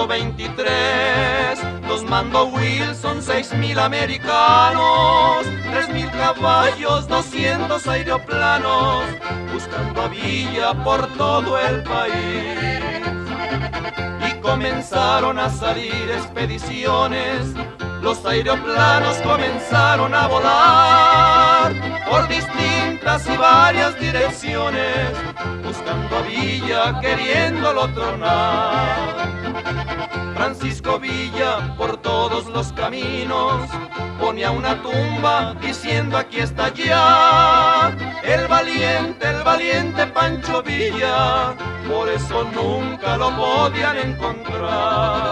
23 los mandó Wilson, 6,000 americanos, 3,000 caballos, 200 aeroplanos, buscando a Villa por todo el país. Y comenzaron a salir expediciones, los aeroplanos comenzaron a volar por distintas y varias direcciones, buscando a Villa, queriéndolo tronar. Francisco Villa por todos los caminos ponía una tumba diciendo: aquí está ya el valiente Pancho Villa. Por eso nunca lo podían encontrar.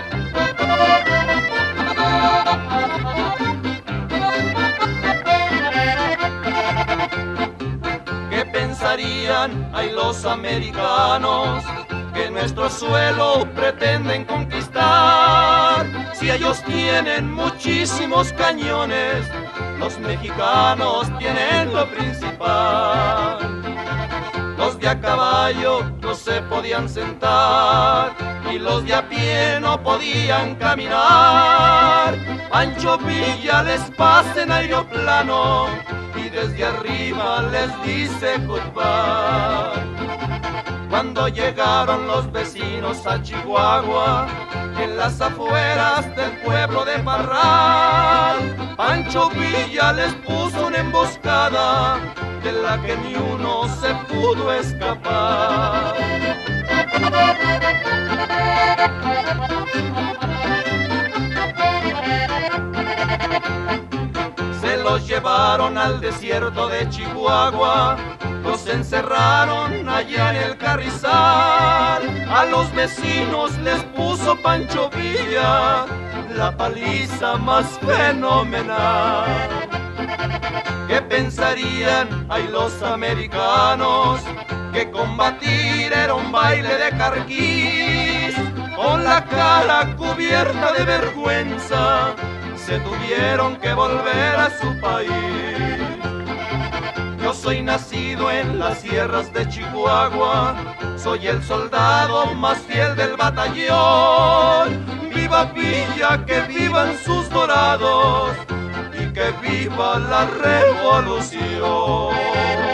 ¿Qué pensarían ay los americanos que nuestro suelo pretenden conquistar? Si ellos tienen muchísimos cañones, los mexicanos tienen lo principal. Los de a caballo no se podían sentar y los de a pie no podían caminar. Pancho Villa les pasa en aeroplano y desde arriba les dice goodbye. Cuando llegaron los vecinos a Chihuahua, en las afueras del pueblo de Parral, Pancho Villa les puso una emboscada de la que ni uno se pudo escapar. Se los llevaron al desierto de Chihuahua, los encerraron allá en el Carrizal. A los vecinos les puso Pancho Villa la paliza más fenomenal. ¿Qué pensarían ay los americanos? Que combatir era un baile de carquís. Con la cara cubierta de vergüenza se tuvieron que volver a su país. Yo soy nacido en las sierras de Chihuahua, soy el soldado más fiel del batallón. ¡Viva Villa, que vivan sus dorados y que viva la revolución!